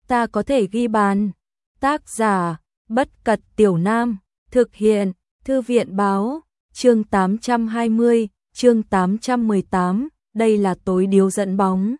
ta có thể ghi bàn. Tác giả, Bất Cật Tiểu Nam, thực hiện, Thư viện báo, chương 820, chương 818, đây là tối điếu dẫn bóng.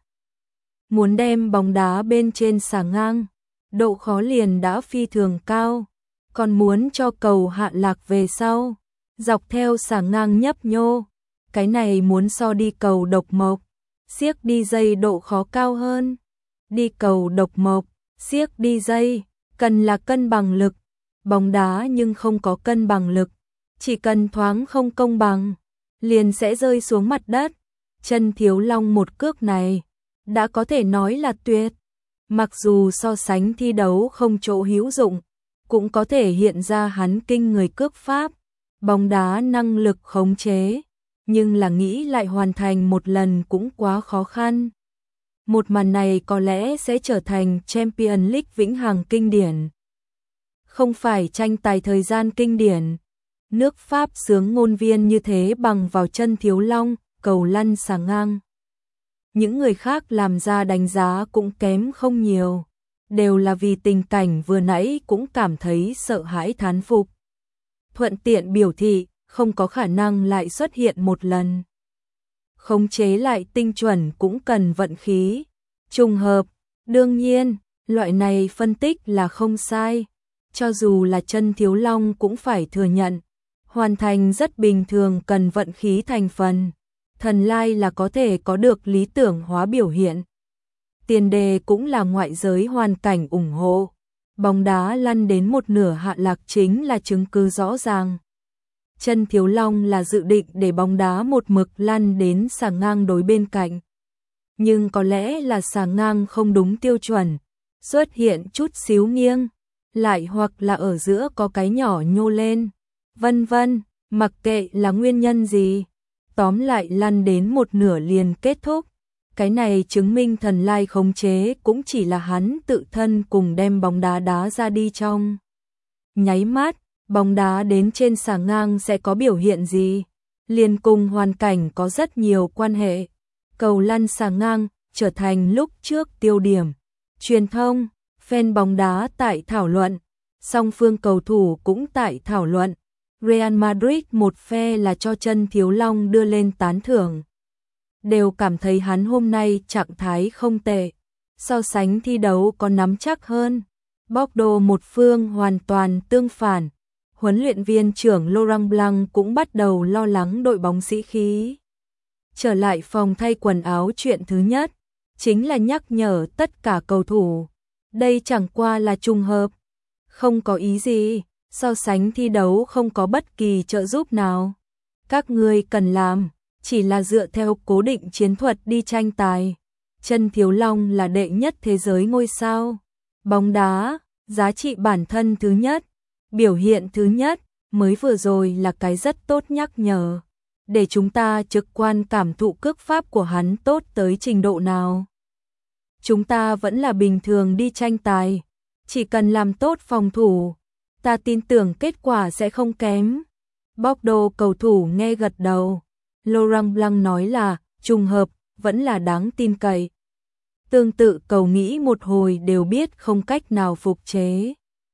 Muốn đem bóng đá bên trên xà ngang, độ khó liền đã phi thường cao, còn muốn cho cầu hạ lạc về sau, dọc theo xà ngang nhấp nhô, cái này muốn so đi cầu độc mộc, xiếc đi dây độ khó cao hơn. Đi cầu độc mộc, xiếc đi dây, cần là cân bằng lực, bóng đá nhưng không có cân bằng lực, chỉ cần thoáng không công bằng, liền sẽ rơi xuống mặt đất. Chân Thiếu Long một cước này, đã có thể nói là tuyệt. Mặc dù so sánh thi đấu không chỗ hữu dụng, cũng có thể hiện ra hắn kinh người cước pháp, bóng đá năng lực khống chế, nhưng là nghĩ lại hoàn thành một lần cũng quá khó khăn. Một màn này có lẽ sẽ trở thành Champions League vĩnh hằng kinh điển. Không phải tranh tài thời gian kinh điển. Nước Pháp xướng ngôn viên như thế bằng vào chân Thiếu Long, cầu lăn xà ngang. Những người khác làm ra đánh giá cũng kém không nhiều, đều là vì tình cảnh vừa nãy cũng cảm thấy sợ hãi thán phục. Thuận tiện biểu thị, không có khả năng lại xuất hiện một lần. Khống chế lại tinh chuẩn cũng cần vận khí, trùng hợp, đương nhiên, loại này phân tích là không sai. Cho dù là chân Thiếu Long cũng phải thừa nhận, hoàn thành rất bình thường cần vận khí thành phần. Thần lai là có thể có được lý tưởng hóa biểu hiện. Tiền đề cũng là ngoại giới hoàn cảnh ủng hộ. Bóng đá lăn đến một nửa hạ lạc chính là chứng cứ rõ ràng. Chân Thiếu Long là dự định để bóng đá một mực lăn đến xà ngang đối bên cạnh. Nhưng có lẽ là xà ngang không đúng tiêu chuẩn, xuất hiện chút xíu nghiêng, lại hoặc là ở giữa có cái nhỏ nhô lên, vân vân, mặc kệ là nguyên nhân gì. Tóm lại lăn đến một nửa liền kết thúc. Cái này chứng minh thần lai khống chế cũng chỉ là hắn tự thân cùng đem bóng đá đá ra đi trong. Nháy mắt, bóng đá đến trên xà ngang sẽ có biểu hiện gì? Liền cùng hoàn cảnh có rất nhiều quan hệ. Cầu lăn xà ngang trở thành lúc trước tiêu điểm. Truyền thông, fan bóng đá tại thảo luận. Song phương cầu thủ cũng tại thảo luận. Real Madrid một phe là cho chân Thiếu Long đưa lên tán thưởng. Đều cảm thấy hắn hôm nay trạng thái không tệ. So sánh thi đấu có nắm chắc hơn. Bordeaux một phương hoàn toàn tương phản. Huấn luyện viên trưởng Laurent Blanc cũng bắt đầu lo lắng đội bóng sĩ khí. Trở lại phòng thay quần áo, chuyện thứ nhất chính là nhắc nhở tất cả cầu thủ. Đây chẳng qua là trùng hợp. Không có ý gì. So sánh thi đấu không có bất kỳ trợ giúp nào. Các ngươi cần làm, chỉ là dựa theo cố định chiến thuật đi tranh tài. Chân Thiếu Long là đệ nhất thế giới ngôi sao. Bóng đá, giá trị bản thân thứ nhất, biểu hiện thứ nhất, mới vừa rồi là cái rất tốt nhắc nhở. Để chúng ta trực quan cảm thụ cước pháp của hắn tốt tới trình độ nào. Chúng ta vẫn là bình thường đi tranh tài, chỉ cần làm tốt phòng thủ. Ta tin tưởng kết quả sẽ không kém. Bordeaux cầu thủ nghe gật đầu. Laurent Blanc nói là, trùng hợp, vẫn là đáng tin cậy. Tương tự cầu nghĩ một hồi đều biết không cách nào phục chế.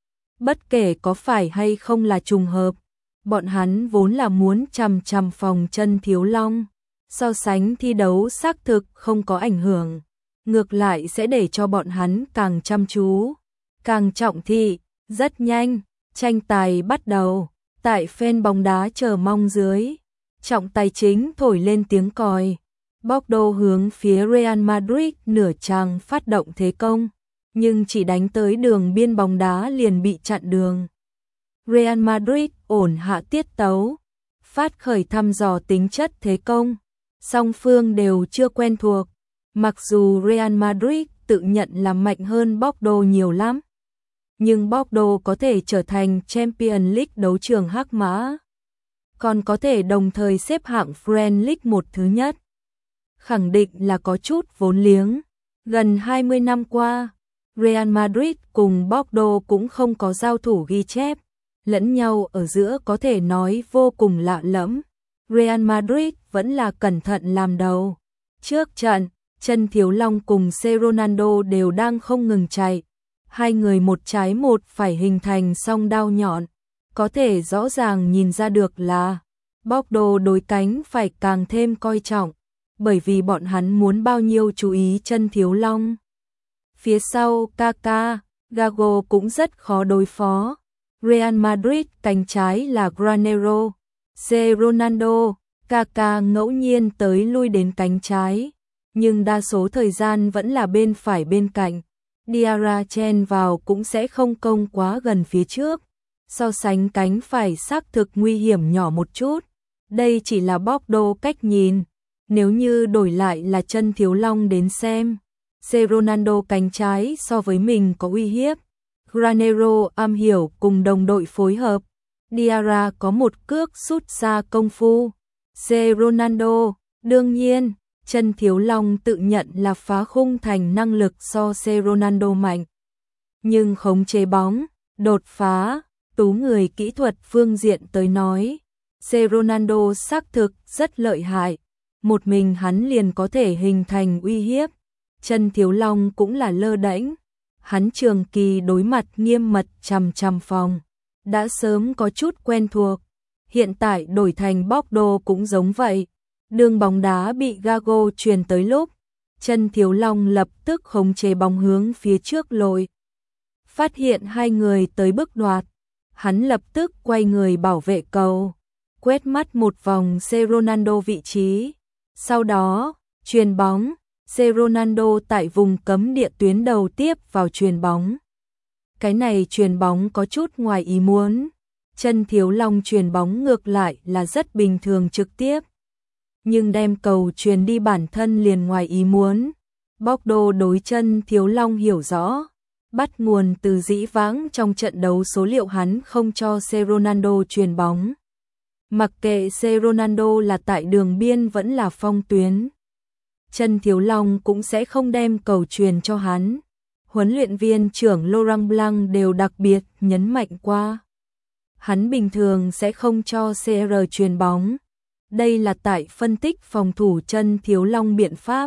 Bất kể có phải hay không là trùng hợp, bọn hắn vốn là muốn chằm chằm phòng chân Thiếu Long. So sánh thi đấu xác thực không có ảnh hưởng. Ngược lại sẽ để cho bọn hắn càng chăm chú, càng trọng thị, rất nhanh. Tranh tài bắt đầu, tại fan bóng đá chờ mong dưới, trọng tài chính thổi lên tiếng còi. Bordeaux hướng phía Real Madrid nửa chàng phát động thế công, nhưng chỉ đánh tới đường biên bóng đá liền bị chặn đường. Real Madrid ổn hạ tiết tấu, phát khởi thăm dò tính chất thế công, song phương đều chưa quen thuộc, mặc dù Real Madrid tự nhận là mạnh hơn Bordeaux nhiều lắm. Nhưng Bordeaux có thể trở thành Champions League đấu trường hắc mã, còn có thể đồng thời xếp hạng French League một thứ nhất. Khẳng định là có chút vốn liếng. Gần 20 năm qua, Real Madrid cùng Bordeaux cũng không có giao thủ ghi chép, lẫn nhau ở giữa có thể nói vô cùng lạ lẫm. Real Madrid vẫn là cẩn thận làm đầu. Trước trận, chân Thiếu Long cùng C. Ronaldo đều đang không ngừng chạy. Hai người một trái một phải hình thành song đao nhọn, có thể rõ ràng nhìn ra được là Bordeaux đối cánh phải càng thêm coi trọng, bởi vì bọn hắn muốn bao nhiêu chú ý chân Thiếu Long. Phía sau Kaká, Gago cũng rất khó đối phó. Real Madrid cánh trái là Granero, C. Ronaldo, Kaká ngẫu nhiên tới lui đến cánh trái, nhưng đa số thời gian vẫn là bên phải bên cạnh. Diarra chen vào cũng sẽ không công quá gần phía trước. So sánh cánh phải xác thực nguy hiểm nhỏ một chút. Đây chỉ là Bordeaux cách nhìn. Nếu như đổi lại là chân Thiếu Long đến xem, C. Ronaldo cánh trái so với mình có uy hiếp. Granero am hiểu cùng đồng đội phối hợp. Diarra có một cước sút xa công phu. C. Ronaldo, đương nhiên, chân Thiếu Long tự nhận là phá khung thành năng lực so C. Ronaldo mạnh. Nhưng khống chế bóng, đột phá, tú người kỹ thuật phương diện tới nói, C. Ronaldo xác thực rất lợi hại. Một mình hắn liền có thể hình thành uy hiếp. Chân Thiếu Long cũng là lơ đễnh. Hắn trường kỳ đối mặt nghiêm mật chằm chằm phòng, đã sớm có chút quen thuộc. Hiện tại đổi thành Bordeaux cũng giống vậy. Đường bóng đá bị Gago truyền tới lúc, chân Thiếu Long lập tức khống chế bóng hướng phía trước lội. Phát hiện hai người tới bước đoạt, hắn lập tức quay người bảo vệ cầu, quét mắt một vòng C. Ronaldo vị trí. Sau đó, chuyền bóng, C. Ronaldo tại vùng cấm địa tuyến đầu tiếp vào chuyền bóng. Cái này chuyền bóng có chút ngoài ý muốn. Chân Thiếu Long chuyền bóng ngược lại là rất bình thường trực tiếp. Nhưng đem cầu chuyền đi bản thân liền ngoài ý muốn. Bordeaux đối chân Thiếu Long hiểu rõ. Bắt nguồn từ dĩ vãng trong trận đấu số liệu hắn không cho C. Ronaldo chuyền bóng. Mặc kệ C. Ronaldo là tại đường biên vẫn là phong tuyến, chân Thiếu Long cũng sẽ không đem cầu truyền cho hắn. Huấn luyện viên trưởng Laurent Blanc đều đặc biệt nhấn mạnh qua. Hắn bình thường sẽ không cho CR chuyền bóng. Đây là tại phân tích phòng thủ chân Thiếu Long biện pháp.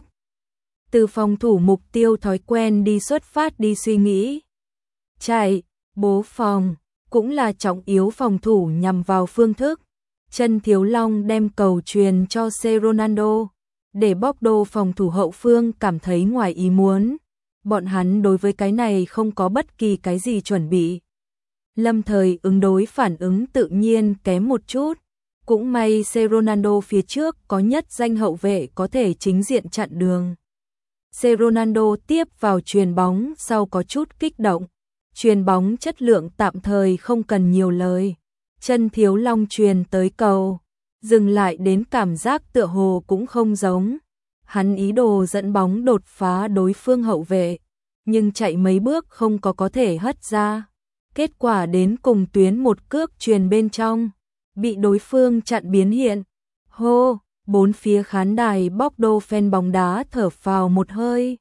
Từ phòng thủ mục tiêu thói quen đi xuất phát đi suy nghĩ. Chạy, bố phòng, cũng là trọng yếu phòng thủ nhằm vào phương thức. Chân Thiếu Long đem cầu truyền cho C. Ronaldo, để Bordeaux phòng thủ hậu phương cảm thấy ngoài ý muốn. Bọn hắn đối với cái này không có bất kỳ cái gì chuẩn bị. Lâm thời ứng đối phản ứng tự nhiên kém một chút. Cũng may C. Ronaldo phía trước có nhất danh hậu vệ có thể chính diện chặn đường. C. Ronaldo tiếp vào chuyền bóng sau có chút kích động. Chuyền bóng chất lượng tạm thời không cần nhiều lời. Chân Thiếu Long chuyền tới cầu, dừng lại đến cảm giác tựa hồ cũng không giống. Hắn ý đồ dẫn bóng đột phá đối phương hậu vệ, nhưng chạy mấy bước không có thể hất ra. Kết quả đến cùng tuyến một cước chuyền bên trong, bị đối phương chặn biến hiện. Hô, bốn phía khán đài Bordeaux fan bóng đá thở phào một hơi.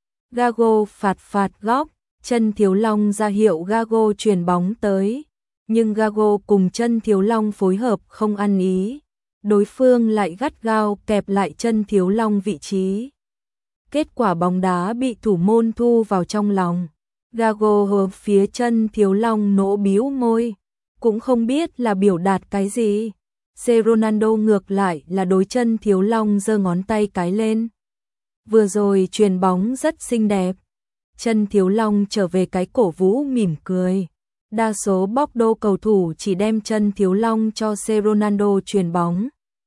Gago phạt góc, chân Thiếu Long ra hiệu Gago chuyền bóng tới. Nhưng Gago cùng chân Thiếu Long phối hợp không ăn ý. Đối phương lại gắt gao kẹp lại chân Thiếu Long vị trí. Kết quả bóng đá bị thủ môn thu vào trong lòng. Gago hướng phía chân Thiếu Long nỗ bĩu môi, cũng không biết là biểu đạt cái gì. C. Ronaldo ngược lại là đối chân Thiếu Long giơ ngón tay cái lên. Vừa rồi chuyền bóng rất xinh đẹp. Chân Thiếu Long trở về cái cổ vũ mỉm cười. Đa số Bordeaux cầu thủ chỉ đem chân Thiếu Long cho C. Ronaldo chuyền bóng.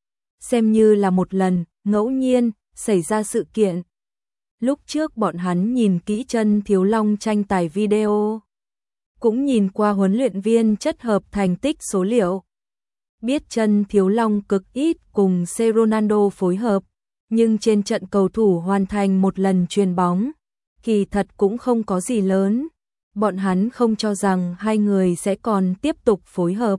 Xem như là một lần, ngẫu nhiên, xảy ra sự kiện. Lúc trước bọn hắn nhìn kỹ chân Thiếu Long tranh tài video. Cũng nhìn qua huấn luyện viên chất hợp thành tích số liệu. Biết chân Thiếu Long cực ít cùng C. Ronaldo phối hợp. Nhưng trên trận cầu thủ hoàn thành một lần chuyền bóng. Kỳ thật cũng không có gì lớn. Bọn hắn không cho rằng hai người sẽ còn tiếp tục phối hợp.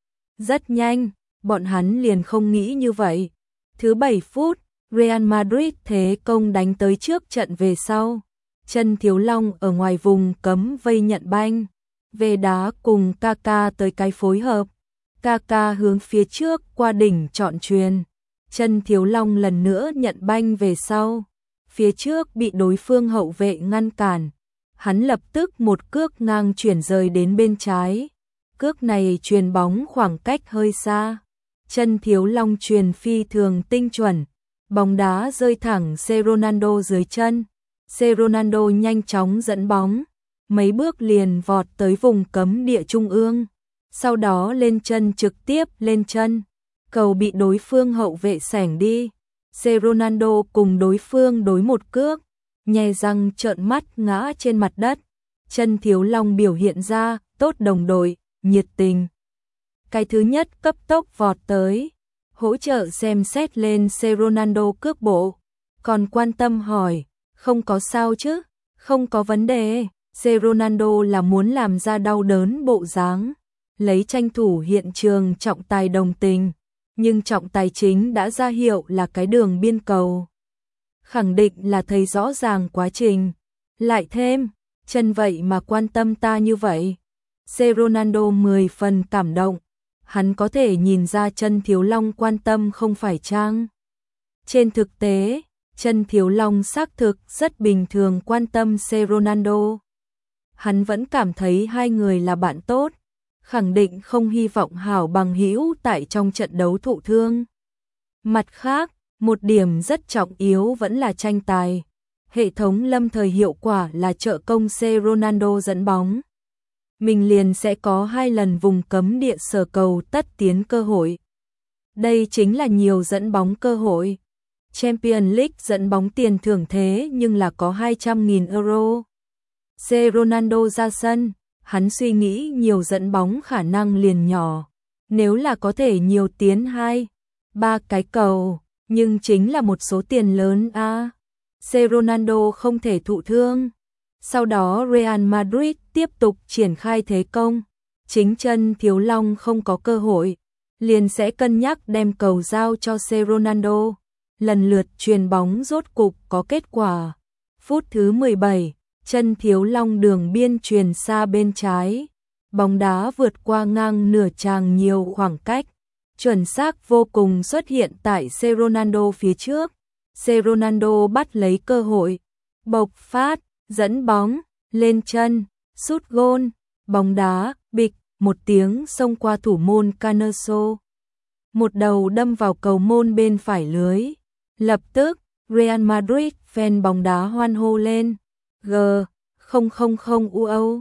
Rất nhanh, bọn hắn liền không nghĩ như vậy. Thứ 7 phút, Real Madrid thế công đánh tới trước trận về sau. Chân Thiếu Long ở ngoài vùng cấm vây nhận banh. Về đá cùng Kaká tới cái phối hợp. Kaká hướng phía trước qua đỉnh chọn chuyền. Chân Thiếu Long lần nữa nhận banh về sau. Phía trước bị đối phương hậu vệ ngăn cản. hắn lập tức một cước ngang chuyển rời đến bên trái. Cước này chuyền bóng khoảng cách hơi xa. Chân Thiếu Long chuyền phi thường tinh chuẩn. Bóng đá rơi thẳng Ronaldo dưới chân. Ronaldo nhanh chóng dẫn bóng. Mấy bước liền vọt tới vùng cấm địa trung ương. Sau đó lên chân trực tiếp lên chân. Cầu bị đối phương hậu vệ xẻng đi. Ronaldo cùng đối phương đối một cước. Nhe răng trợn mắt ngã trên mặt đất. Chân Thiếu Long biểu hiện ra, tốt đồng đội, nhiệt tình. Cái thứ nhất cấp tốc vọt tới, hỗ trợ xem xét lên Ronaldo cước bộ. Còn quan tâm hỏi, không có sao chứ, không có vấn đề. Ronaldo là muốn làm ra đau đớn bộ dáng, lấy tranh thủ hiện trường trọng tài đồng tình. Nhưng trọng tài chính đã ra hiệu là cái đường biên cầu. Khẳng định là thấy rõ ràng quá trình. Lại thêm, chân vậy mà quan tâm ta như vậy. Ronaldo 10 phần cảm động. Hắn có thể nhìn ra chân Thiếu Long quan tâm không phải trang. Trên thực tế, chân Thiếu Long xác thực rất bình thường quan tâm Ronaldo. Hắn vẫn cảm thấy hai người là bạn tốt. Khẳng định không hy vọng hảo bằng hữu tại trong trận đấu thụ thương. Mặt khác, một điểm rất trọng yếu vẫn là tranh tài. Hệ thống lâm thời hiệu quả là trợ công Ronaldo dẫn bóng. Mình liền sẽ có 2 lần vùng cấm địa sở cầu tất tiến cơ hội. Đây chính là nhiều dẫn bóng cơ hội. Champions League dẫn bóng tiền thưởng thế nhưng là có 200.000 euro. Ronaldo ra sân, hắn suy nghĩ nhiều dẫn bóng khả năng liền nhỏ. Nếu là có thể nhiều tiến 2-3 cái cầu, nhưng chính là một số tiền lớn a. Ronaldo không thể thụ thương. Sau đó Real Madrid tiếp tục triển khai thế công. Chính chân Thiếu Long không có cơ hội, liền sẽ cân nhắc đem cầu giao cho Ronaldo. Lần lượt chuyền bóng rốt cục có kết quả. Phút thứ 17, chân Thiếu Long đường biên chuyền xa bên trái. Bóng đá vượt qua ngang nửa tràng nhiều khoảng cách. Chuẩn xác vô cùng xuất hiện tại Ronaldo phía trước. Ronaldo bắt lấy cơ hội. Bộc phát, dẫn bóng, lên chân, sút gôn. Bóng đá, bịch, một tiếng xông qua thủ môn Canoso. Một đầu đâm vào cầu môn bên phải lưới. Lập tức, Real Madrid fan bóng đá hoan hô lên. G000 UO.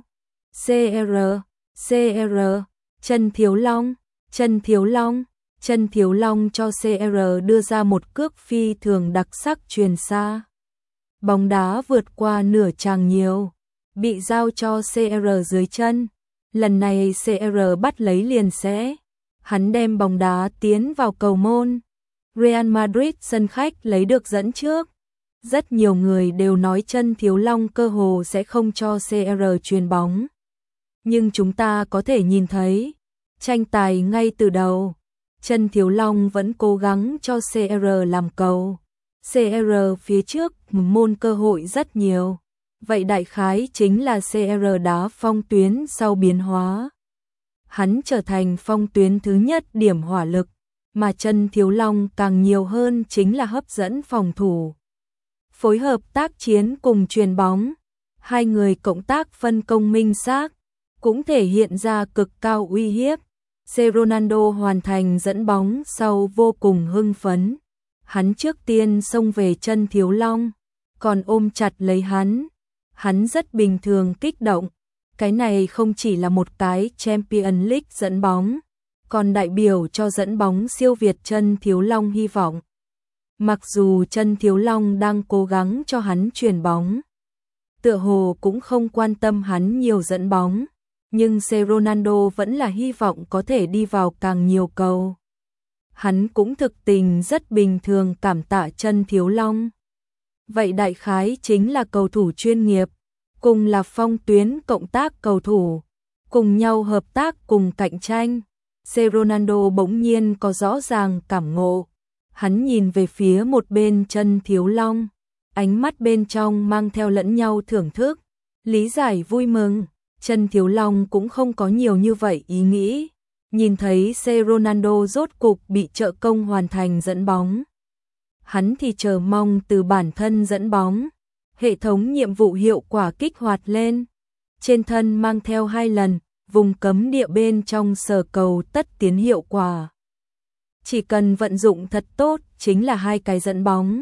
CR. Chân Thiếu Long. Chân Thiếu Long. Chân Thiếu Long cho CR đưa ra một cước phi thường đặc sắc chuyền xa. Bóng đá vượt qua nửa tràng nhiều, bị giao cho CR dưới chân. Lần này CR bắt lấy liền sẽ. Hắn đem bóng đá tiến vào cầu môn. Real Madrid sân khách lấy được dẫn trước. Rất nhiều người đều nói chân Thiếu Long cơ hồ sẽ không cho CR chuyền bóng. Nhưng chúng ta có thể nhìn thấy, tranh tài ngay từ đầu, chân Thiếu Long vẫn cố gắng cho CR làm cầu. CR phía trước môn cơ hội rất nhiều. Vậy đại khái chính là CR đá phong tuyến sau biến hóa. Hắn trở thành phong tuyến thứ nhất điểm hỏa lực, mà chân Thiếu Long càng nhiều hơn chính là hấp dẫn phòng thủ. Phối hợp tác chiến cùng chuyền bóng, hai người cộng tác phân công minh xác, cũng thể hiện ra cực cao uy hiếp. Ronaldo hoàn thành dẫn bóng sau vô cùng hưng phấn. Hắn trước tiên xông về chân Thiếu Long, còn ôm chặt lấy hắn. Hắn rất bình thường kích động. Cái này không chỉ là một cái Champions League dẫn bóng, còn đại biểu cho dẫn bóng siêu việt chân Thiếu Long hy vọng. Mặc dù chân Thiếu Long đang cố gắng cho hắn chuyền bóng, tựa hồ cũng không quan tâm hắn nhiều dẫn bóng, nhưng Ronaldo vẫn là hy vọng có thể đi vào càng nhiều cầu. Hắn cũng thực tình rất bình thường cảm tạ chân Thiếu Long. Vậy đại khái chính là cầu thủ chuyên nghiệp, cùng là phong tuyến cộng tác cầu thủ, cùng nhau hợp tác cùng cạnh tranh. Ronaldo bỗng nhiên có rõ ràng cảm ngộ. Hắn nhìn về phía một bên chân Thiếu Long, ánh mắt bên trong mang theo lẫn nhau thưởng thức, lý giải vui mừng. Chân Thiếu Long cũng không có nhiều như vậy ý nghĩ. Nhìn thấy Ronaldo rốt cục bị trợ công hoàn thành dẫn bóng, hắn thì chờ mong từ bản thân dẫn bóng. Hệ thống nhiệm vụ hiệu quả kích hoạt lên. Trên thân mang theo 2 lần, vùng cấm địa bên trong sở cầu tất tiến hiệu quả. Chỉ cần vận dụng thật tốt chính là 2 cái dẫn bóng.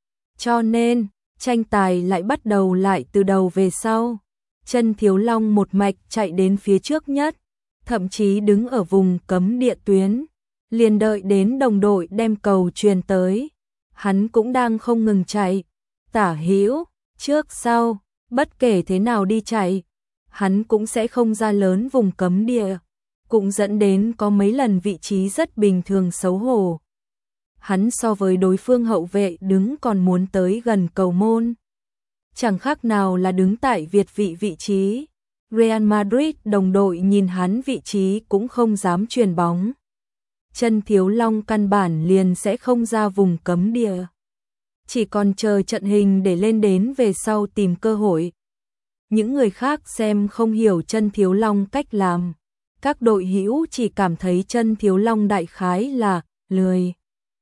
Cho nên, tranh tài lại bắt đầu lại từ đầu về sau. Chân Thiếu Long một mạch chạy đến phía trước nhất, thậm chí đứng ở vùng cấm địa tuyến, liền đợi đến đồng đội đem cầu truyền tới. Hắn cũng đang không ngừng chạy, tả hữu, trước sau, bất kể thế nào đi chạy, hắn cũng sẽ không ra lớn vùng cấm địa, cũng dẫn đến có mấy lần vị trí rất bình thường xấu hổ. Hắn so với đối phương hậu vệ đứng còn muốn tới gần cầu môn. Chẳng khác nào là đứng tại việt vị trí. Real Madrid đồng đội nhìn hắn vị trí cũng không dám chuyền bóng. Chân Thiếu Long căn bản liền sẽ không ra vùng cấm địa. Chỉ còn chờ trận hình để lên đến về sau tìm cơ hội. Những người khác xem không hiểu Chân Thiếu Long cách làm. Các đội hữu chỉ cảm thấy Chân Thiếu Long đại khái là lười.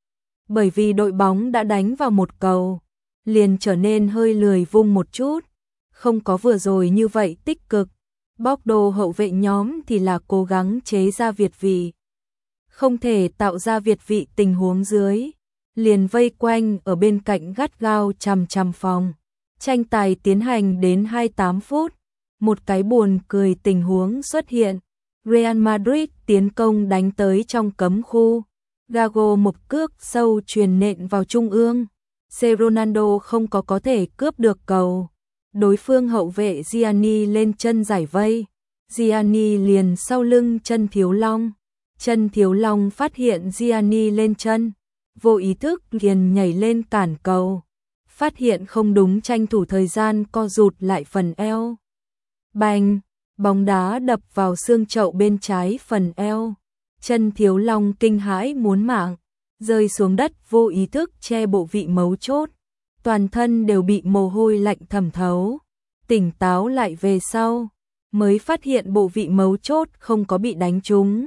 Bởi vì đội bóng đã đánh vào một cầu, liền trở nên hơi lười vung một chút, không có vừa rồi như vậy tích cực. Bordeaux hậu vệ nhóm thì là cố gắng chế ra việt vị. Không thể tạo ra việt vị tình huống dưới, liền vây quanh ở bên cạnh gắt gao chằm chằm phòng. Tranh tài tiến hành đến 28 phút, một cái buồn cười tình huống xuất hiện. Real Madrid tiến công đánh tới trong cấm khu. Gago một cước sâu truyền nện vào trung ương. Ronaldo không có thể cướp được cầu. Đối phương hậu vệ Gianni lên chân giải vây. Gianni liền sau lưng Chân Thiếu Long. Chân Thiếu Long phát hiện Gianni lên chân, vô ý thức liền nhảy lên cản cầu. Phát hiện không đúng tranh thủ thời gian co rụt lại phần eo. Bành, bóng đá đập vào xương chậu bên trái phần eo. Chân Thiếu Long kinh hãi muốn mạng, rơi xuống đất vô ý thức che bộ vị mấu chốt. Toàn thân đều bị mồ hôi lạnh thẩm thấu. Tỉnh táo lại về sau, mới phát hiện bộ vị mấu chốt không có bị đánh trúng.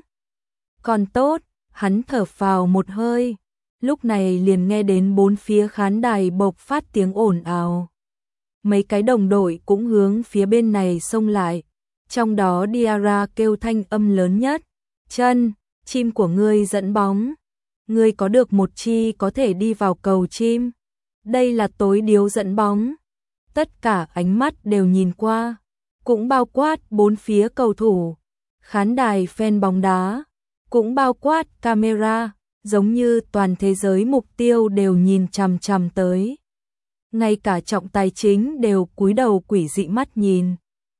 Còn tốt, hắn thở phào một hơi. Lúc này liền nghe đến bốn phía khán đài bộc phát tiếng ồn ào. Mấy cái đồng đội cũng hướng phía bên này xông lại. Trong đó Diarra kêu thanh âm lớn nhất. Chân, chim của ngươi dẫn bóng. Ngươi có được một chi có thể đi vào cầu chim. Đây là tối điếu dẫn bóng. Tất cả ánh mắt đều nhìn qua. Cũng bao quát bốn phía cầu thủ. Khán đài fan bóng đá. Cũng bao quát camera. Giống như toàn thế giới mục tiêu đều nhìn chằm chằm tới. Ngay cả trọng tài chính đều cúi đầu quỷ dị mắt nhìn.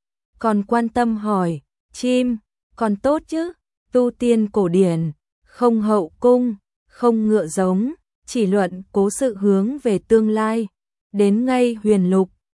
Còn quan tâm hỏi, chim, còn tốt chứ, tu tiên cổ điển, không hậu cung, không ngựa giống, chỉ luận cố sự hướng về tương lai. Đến ngay huyền lục,